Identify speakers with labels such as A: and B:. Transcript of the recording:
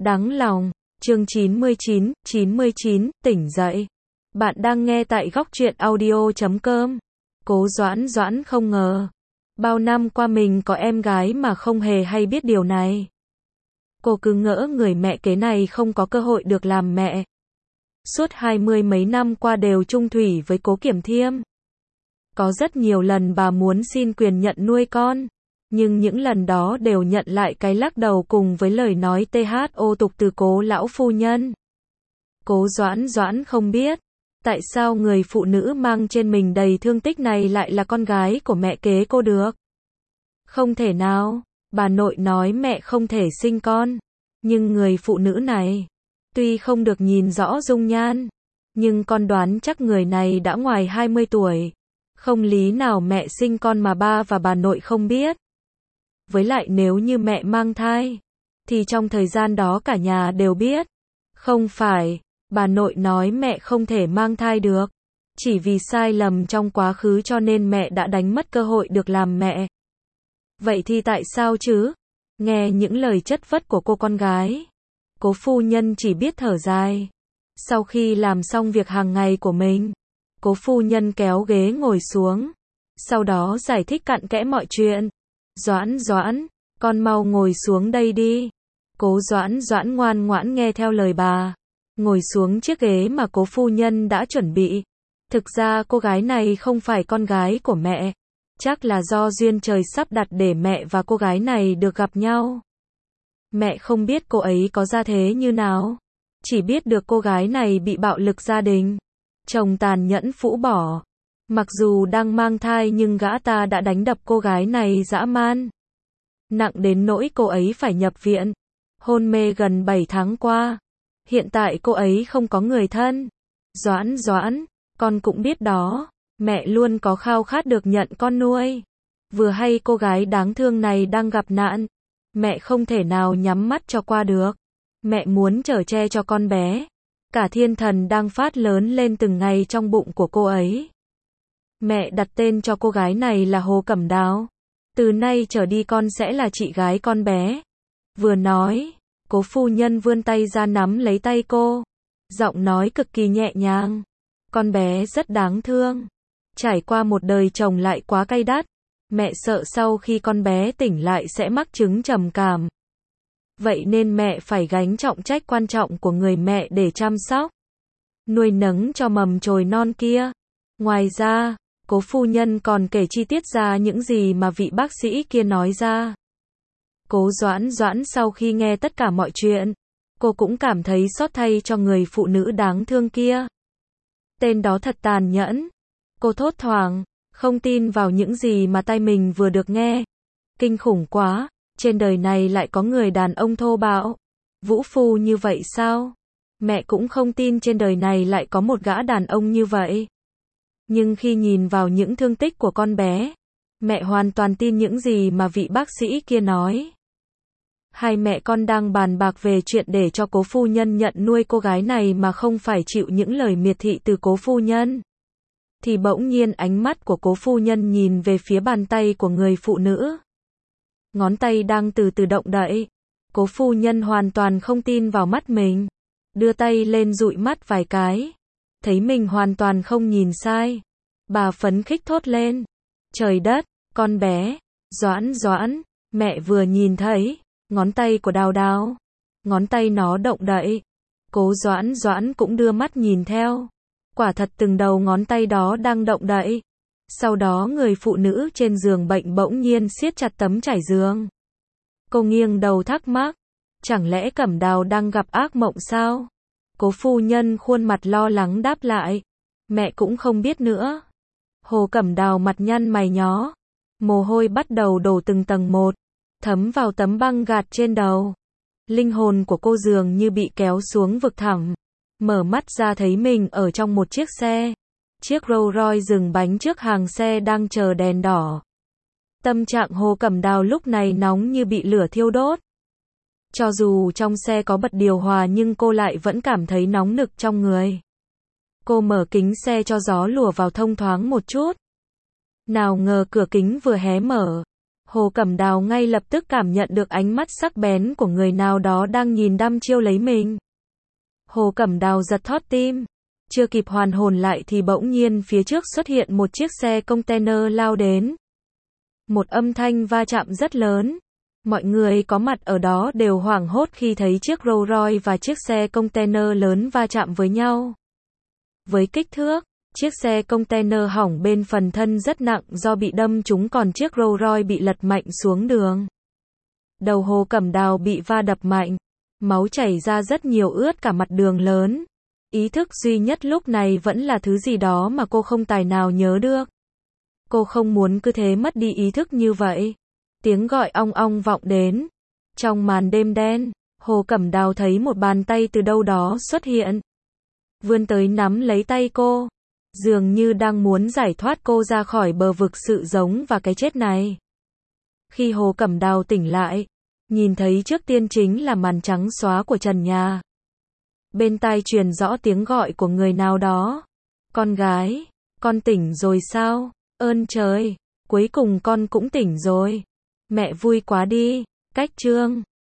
A: Đáng lòng, chương 99, tỉnh dậy. Bạn đang nghe tại góc truyện audio.com. Cố Doãn không ngờ. Bao năm qua mình có em gái mà không hề hay biết điều này. Cô cứ ngỡ người mẹ kế này không có cơ hội được làm mẹ. Suốt 20 mấy năm qua đều chung thủy với Cố Kiểm Thiêm. Có rất nhiều lần bà muốn xin quyền nhận nuôi con. Nhưng những lần đó đều nhận lại cái lắc đầu cùng với lời nói thô tục từ Cố lão phu nhân. Cố Doãn không biết, tại sao người phụ nữ mang trên mình đầy thương tích này lại là con gái của mẹ kế cô được. Không thể nào, bà nội nói mẹ không thể sinh con. Nhưng người phụ nữ này, tuy không được nhìn rõ dung nhan, nhưng con đoán chắc người này đã ngoài 20 tuổi. Không lý nào mẹ sinh con mà ba và bà nội không biết. Với lại nếu như mẹ mang thai, thì trong thời gian đó cả nhà đều biết. Không phải, bà nội nói mẹ không thể mang thai được. Chỉ vì sai lầm trong quá khứ cho nên mẹ đã đánh mất cơ hội được làm mẹ. Vậy thì tại sao chứ? Nghe những lời chất vấn của cô con gái, Cố phu nhân chỉ biết thở dài. Sau khi làm xong việc hàng ngày của mình, Cố phu nhân kéo ghế ngồi xuống. Sau đó giải thích cặn kẽ mọi chuyện. Doãn, con mau ngồi xuống đây đi. Cố Doãn ngoan ngoãn nghe theo lời bà. Ngồi xuống chiếc ghế mà Cố phu nhân đã chuẩn bị. Thực ra cô gái này không phải con gái của mẹ. Chắc là do duyên trời sắp đặt để mẹ và cô gái này được gặp nhau. Mẹ không biết cô ấy có gia thế như nào. Chỉ biết được cô gái này bị bạo lực gia đình. Chồng tàn nhẫn phũ bỏ. Mặc dù đang mang thai nhưng gã ta đã đánh đập cô gái này dã man. Nặng đến nỗi cô ấy phải nhập viện. Hôn mê gần 7 tháng qua. Hiện tại cô ấy không có người thân. Doãn, con cũng biết đó. Mẹ luôn có khao khát được nhận con nuôi. Vừa hay cô gái đáng thương này đang gặp nạn. Mẹ không thể nào nhắm mắt cho qua được. Mẹ muốn chở che cho con bé. Cả thiên thần đang phát lớn lên từng ngày trong bụng của cô ấy. Mẹ đặt tên cho cô gái này là Hồ Cẩm Đào. Từ nay trở đi con sẽ là chị gái con bé. Vừa nói, Cố phu nhân vươn tay ra nắm lấy tay cô. Giọng nói cực kỳ nhẹ nhàng. Con bé rất đáng thương. Trải qua một đời chồng lại quá cay đắt. Mẹ sợ sau khi con bé tỉnh lại sẽ mắc chứng trầm cảm. Vậy nên mẹ phải gánh trọng trách quan trọng của người mẹ để chăm sóc, nuôi nấng cho mầm chồi non kia. Ngoài ra, Cố phu nhân còn kể chi tiết ra những gì mà vị bác sĩ kia nói ra. Cố Doãn sau khi nghe tất cả mọi chuyện, cô cũng cảm thấy xót thay cho người phụ nữ đáng thương kia. Tên đó thật tàn nhẫn. Cô thốt thoảng, không tin vào những gì mà tai mình vừa được nghe. Kinh khủng quá, trên đời này lại có người đàn ông thô bạo, vũ phu như vậy sao? Mẹ cũng không tin trên đời này lại có một gã đàn ông như vậy. Nhưng khi nhìn vào những thương tích của con bé, mẹ hoàn toàn tin những gì mà vị bác sĩ kia nói. Hai mẹ con đang bàn bạc về chuyện để cho Cố phu nhân nhận nuôi cô gái này mà không phải chịu những lời miệt thị từ Cố phu nhân. Thì bỗng nhiên ánh mắt của Cố phu nhân nhìn về phía bàn tay của người phụ nữ. Ngón tay đang từ từ động đậy. Cố phu nhân hoàn toàn không tin vào mắt mình. Đưa tay lên dụi mắt vài cái. Thấy mình hoàn toàn không nhìn sai. Bà phấn khích thốt lên. Trời đất, con bé. Doãn, mẹ vừa nhìn thấy ngón tay của Đào. Ngón tay nó động đậy. Cố Doãn cũng đưa mắt nhìn theo. Quả thật từng đầu ngón tay đó đang động đậy. Sau đó người phụ nữ trên giường bệnh bỗng nhiên siết chặt tấm trải giường. Cô nghiêng đầu thắc mắc. Chẳng lẽ Cẩm Đào đang gặp ác mộng sao? Cố phu nhân khuôn mặt lo lắng đáp lại. Mẹ cũng không biết nữa. Hồ Cẩm Đào mặt nhăn mày nhó. Mồ hôi bắt đầu đổ từng tầng một. Thấm vào tấm băng gạt trên đầu. Linh hồn của cô dường như bị kéo xuống vực thẳm. Mở mắt ra thấy mình ở trong một chiếc xe. Chiếc Rolls Royce dừng bánh trước hàng xe đang chờ đèn đỏ. Tâm trạng Hồ Cẩm Đào lúc này nóng như bị lửa thiêu đốt. Cho dù trong xe có bật điều hòa nhưng cô lại vẫn cảm thấy nóng nực trong người. Cô mở kính xe cho gió lùa vào thông thoáng một chút. Nào ngờ cửa kính vừa hé mở, Hồ Cẩm Đào ngay lập tức cảm nhận được ánh mắt sắc bén của người nào đó đang nhìn đăm chiêu lấy mình. Hồ Cẩm Đào giật thót tim. Chưa kịp hoàn hồn lại thì bỗng nhiên phía trước xuất hiện một chiếc xe container lao đến. Một âm thanh va chạm rất lớn. Mọi người có mặt ở đó đều hoảng hốt khi thấy chiếc Rolls Royce và chiếc xe container lớn va chạm với nhau. Với kích thước, chiếc xe container hỏng bên phần thân rất nặng do bị đâm trúng, còn chiếc Rolls Royce bị lật mạnh xuống đường. Đầu Hồ Cẩm Đào bị va đập mạnh, máu chảy ra rất nhiều, ướt cả mặt đường lớn. Ý thức duy nhất lúc này vẫn là thứ gì đó mà cô không tài nào nhớ được. Cô không muốn cứ thế mất đi ý thức như vậy. Tiếng gọi ong ong vọng đến. Trong màn đêm đen, Hồ Cẩm Đào thấy một bàn tay từ đâu đó xuất hiện. Vươn tới nắm lấy tay cô. Dường như đang muốn giải thoát cô ra khỏi bờ vực sự sống và cái chết này. Khi Hồ Cẩm Đào tỉnh lại, nhìn thấy trước tiên chính là màn trắng xóa của trần nhà. Bên tai truyền rõ tiếng gọi của người nào đó. Con gái, con tỉnh rồi sao? Ơn trời, cuối cùng con cũng tỉnh rồi. Mẹ vui quá đi. Cách chương